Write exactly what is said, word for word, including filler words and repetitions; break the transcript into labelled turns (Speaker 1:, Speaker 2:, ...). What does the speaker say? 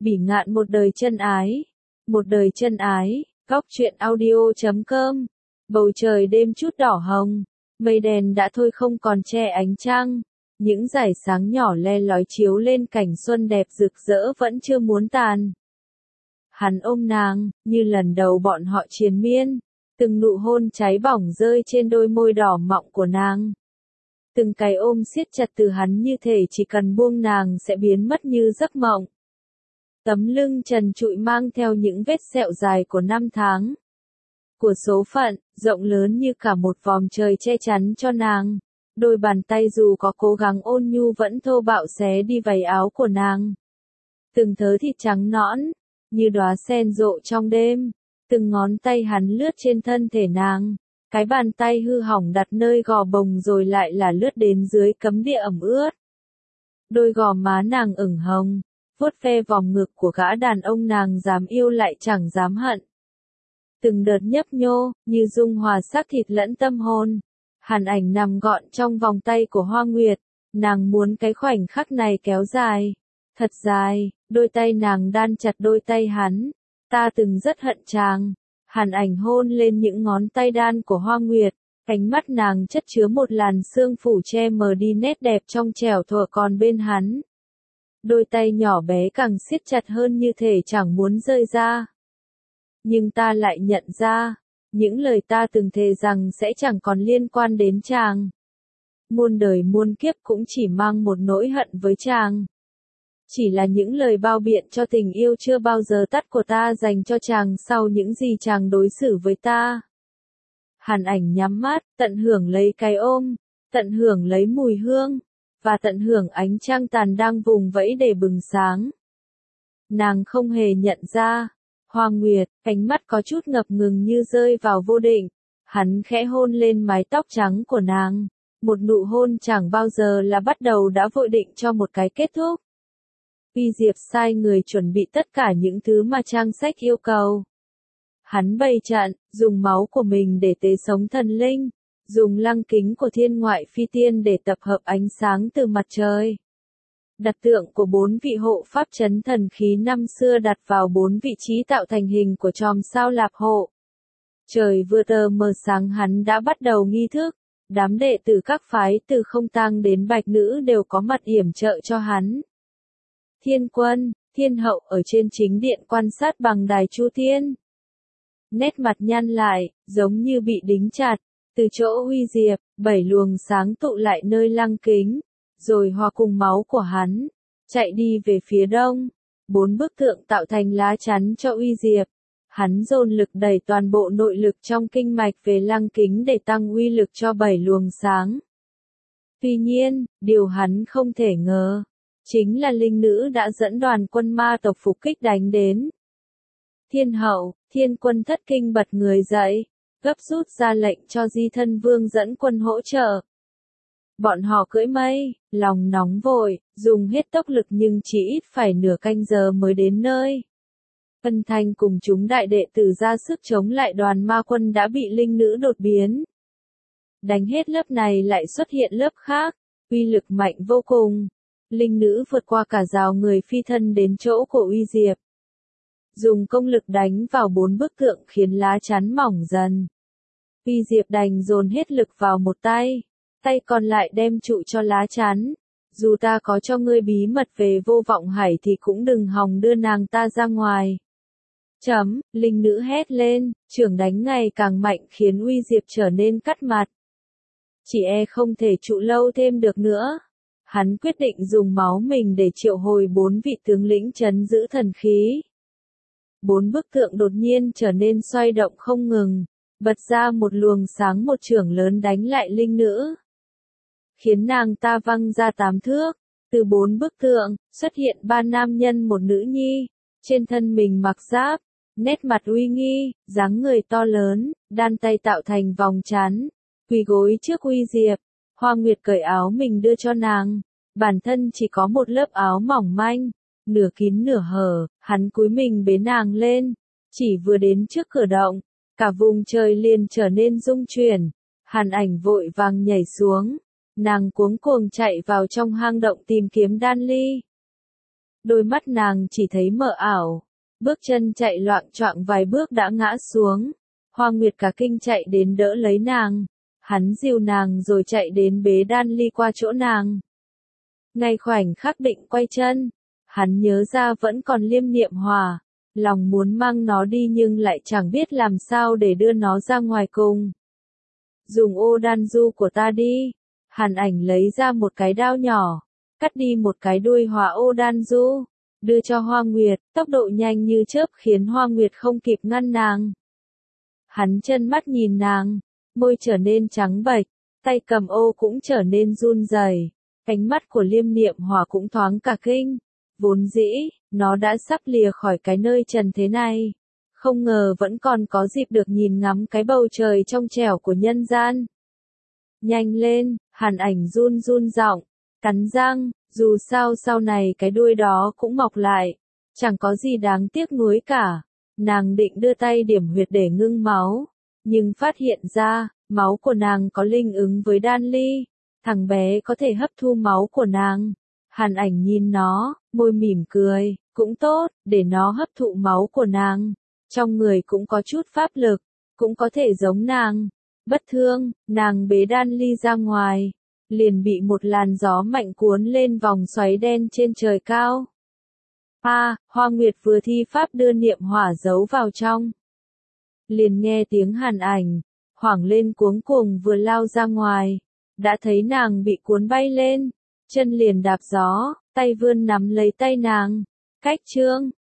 Speaker 1: Bỉ ngạn một đời chân ái. Một đời chân ái, góc truyện audio chấm com. Bầu trời đêm chút đỏ hồng, mây đèn đã thôi không còn che ánh trăng. Những dải sáng nhỏ le lói chiếu lên cảnh xuân đẹp rực rỡ vẫn chưa muốn tàn. Hắn ôm nàng, như lần đầu bọn họ triền miên. Từng nụ hôn cháy bỏng rơi trên đôi môi đỏ mọng của nàng. Từng cái ôm siết chặt từ hắn như thể chỉ cần buông nàng sẽ biến mất như giấc mộng. Tấm lưng trần trụi mang theo những vết sẹo dài của năm tháng. Của số phận, rộng lớn như cả một vòm trời che chắn cho nàng. Đôi bàn tay dù có cố gắng ôn nhu vẫn thô bạo xé đi váy áo của nàng. Từng thớ thịt trắng nõn, như đóa sen rộ trong đêm. Từng ngón tay hắn lướt trên thân thể nàng. Cái bàn tay hư hỏng đặt nơi gò bồng rồi lại là lướt đến dưới cấm địa ẩm ướt. Đôi gò má nàng ửng hồng, vuốt ve vòng ngực của gã đàn ông nàng dám yêu lại chẳng dám hận. Từng đợt nhấp nhô, như dung hòa xác thịt lẫn tâm hồn. Hàn Ảnh nằm gọn trong vòng tay của Hoa Nguyệt, nàng muốn cái khoảnh khắc này kéo dài, thật dài, đôi tay nàng đan chặt đôi tay hắn. Ta từng rất hận chàng. Hàn Ảnh hôn lên những ngón tay đan của Hoa Nguyệt, ánh mắt nàng chất chứa một làn sương phủ che mờ đi nét đẹp trong trẻo thuở còn bên hắn. Đôi tay nhỏ bé càng siết chặt hơn như thể chẳng muốn rơi ra. Nhưng ta lại nhận ra, những lời ta từng thề rằng sẽ chẳng còn liên quan đến chàng. Muôn đời muôn kiếp cũng chỉ mang một nỗi hận với chàng. Chỉ là những lời bao biện cho tình yêu chưa bao giờ tắt của ta dành cho chàng sau những gì chàng đối xử với ta. Hàn Ảnh nhắm mắt, tận hưởng lấy cái ôm, tận hưởng lấy mùi hương, và tận hưởng ánh trăng tàn đang vùng vẫy để bừng sáng. Nàng không hề nhận ra. Hoa Nguyệt, ánh mắt có chút ngập ngừng như rơi vào vô định. Hắn khẽ hôn lên mái tóc trắng của nàng. Một nụ hôn chẳng bao giờ là bắt đầu đã vội định cho một cái kết thúc. Uy Diệp sai người chuẩn bị tất cả những thứ mà trang sách yêu cầu. Hắn bày trận, dùng máu của mình để tế sống thần linh, dùng lăng kính của thiên ngoại phi tiên để tập hợp ánh sáng từ mặt trời. Đặt tượng của bốn vị hộ pháp chấn thần khí năm xưa đặt vào bốn vị trí tạo thành hình của chòm sao Lạp hộ. Trời vừa tờ mờ sáng hắn đã bắt đầu nghi thức, đám đệ tử các phái từ Không Tang đến Bạch Nữ đều có mặt yểm trợ cho hắn. Thiên Quân, Thiên Hậu ở trên chính điện quan sát bằng đài Chu Thiên. Nét mặt nhăn lại, giống như bị đính chặt, từ chỗ Uy Diệp, bảy luồng sáng tụ lại nơi lăng kính. Rồi hòa cùng máu của hắn, chạy đi về phía đông. Bốn bức tượng tạo thành lá chắn cho Uy Diệp. Hắn dồn lực đẩy toàn bộ nội lực trong kinh mạch về lăng kính để tăng uy lực cho bảy luồng sáng. Tuy nhiên, điều hắn không thể ngờ, chính là linh nữ đã dẫn đoàn quân ma tộc phục kích đánh đến. Thiên Hậu, Thiên Quân thất kinh bật người dậy, gấp rút ra lệnh cho Di Thân Vương dẫn quân hỗ trợ. Bọn họ cưỡi mây, lòng nóng vội, dùng hết tốc lực nhưng chỉ ít phải nửa canh giờ mới đến nơi. Ân Thanh cùng chúng đại đệ tử ra sức chống lại đoàn ma quân đã bị linh nữ đột biến. Đánh hết lớp này lại xuất hiện lớp khác, uy lực mạnh vô cùng. Linh nữ vượt qua cả rào người phi thân đến chỗ của Uy Diệp. Dùng công lực đánh vào bốn bức tượng khiến lá chắn mỏng dần. Uy Diệp đành dồn hết lực vào một tay. Tay còn lại đem trụ cho lá chắn. Dù ta có cho ngươi bí mật về Vô Vọng Hải thì cũng đừng hòng đưa nàng ta ra ngoài. Chấm, linh nữ hét lên, chưởng đánh ngày càng mạnh khiến Uy Diệp trở nên cắt mặt. Chỉ e không thể trụ lâu thêm được nữa. Hắn quyết định dùng máu mình để triệu hồi bốn vị tướng lĩnh trấn giữ thần khí. Bốn bức tượng đột nhiên trở nên xoay động không ngừng, bật ra một luồng sáng một chưởng lớn đánh lại linh nữ. Khiến nàng ta văng ra tám thước. Từ bốn bức tượng, xuất hiện ba nam nhân một nữ nhi. Trên thân mình mặc giáp, nét mặt uy nghi, dáng người to lớn, đan tay tạo thành vòng chắn, quỳ gối trước Uy Diệp. Hoa Nguyệt cởi áo mình đưa cho nàng. Bản thân chỉ có một lớp áo mỏng manh, nửa kín nửa hở, hắn cúi mình bế nàng lên. Chỉ vừa đến trước cửa động, cả vùng trời liền trở nên rung chuyển. Hàn Ảnh vội vàng nhảy xuống. Nàng cuống cuồng chạy vào trong hang động tìm kiếm đan ly. đôi mắt nàng chỉ thấy mờ ảo, bước chân chạy loạng choạng vài bước đã ngã xuống. Hoa Nguyệt cả kinh chạy đến đỡ lấy nàng, hắn dìu nàng rồi chạy đến bế đan ly qua chỗ nàng. Ngay khoảnh khắc định quay chân, hắn nhớ ra vẫn còn Liêm Niệm Hỏa, lòng muốn mang nó đi nhưng lại chẳng biết làm sao để đưa nó ra ngoài cùng. Dùng ô đan du của ta đi. Hàn Ảnh lấy ra một cái đao nhỏ, cắt đi một cái đuôi hỏa ô đan du, đưa cho Hoa Nguyệt, tốc độ nhanh như chớp khiến Hoa Nguyệt không kịp ngăn nàng. Hắn chân mắt nhìn nàng, môi trở nên trắng bệch, tay cầm ô cũng trở nên run rẩy. Ánh mắt của Liêm Niệm Hỏa cũng thoáng cả kinh, vốn dĩ, nó đã sắp lìa khỏi cái nơi trần thế này. Không ngờ vẫn còn có dịp được nhìn ngắm cái bầu trời trong trẻo của nhân gian. Nhanh lên, Hàn Ảnh run run giọng, cắn răng, dù sao sau này cái đuôi đó cũng mọc lại, chẳng có gì đáng tiếc nuối cả. Nàng định đưa tay điểm huyệt để ngưng máu, nhưng phát hiện ra, máu của nàng có linh ứng với đan ly, thằng bé có thể hấp thu máu của nàng. Hàn Ảnh nhìn nó, môi mỉm cười, cũng tốt, để nó hấp thụ máu của nàng. Trong người cũng có chút pháp lực, cũng có thể giống nàng. Bất thương, nàng bế đan ly ra ngoài, liền bị một làn gió mạnh cuốn lên vòng xoáy đen trên trời cao. A, à, Hoa Nguyệt vừa thi pháp đưa niệm hỏa giấu vào trong. Liền nghe tiếng Hàn Ảnh, hoảng lên cuống cuồng vừa lao ra ngoài, đã thấy nàng bị cuốn bay lên, chân liền đạp gió, tay vươn nắm lấy tay nàng. Cách chương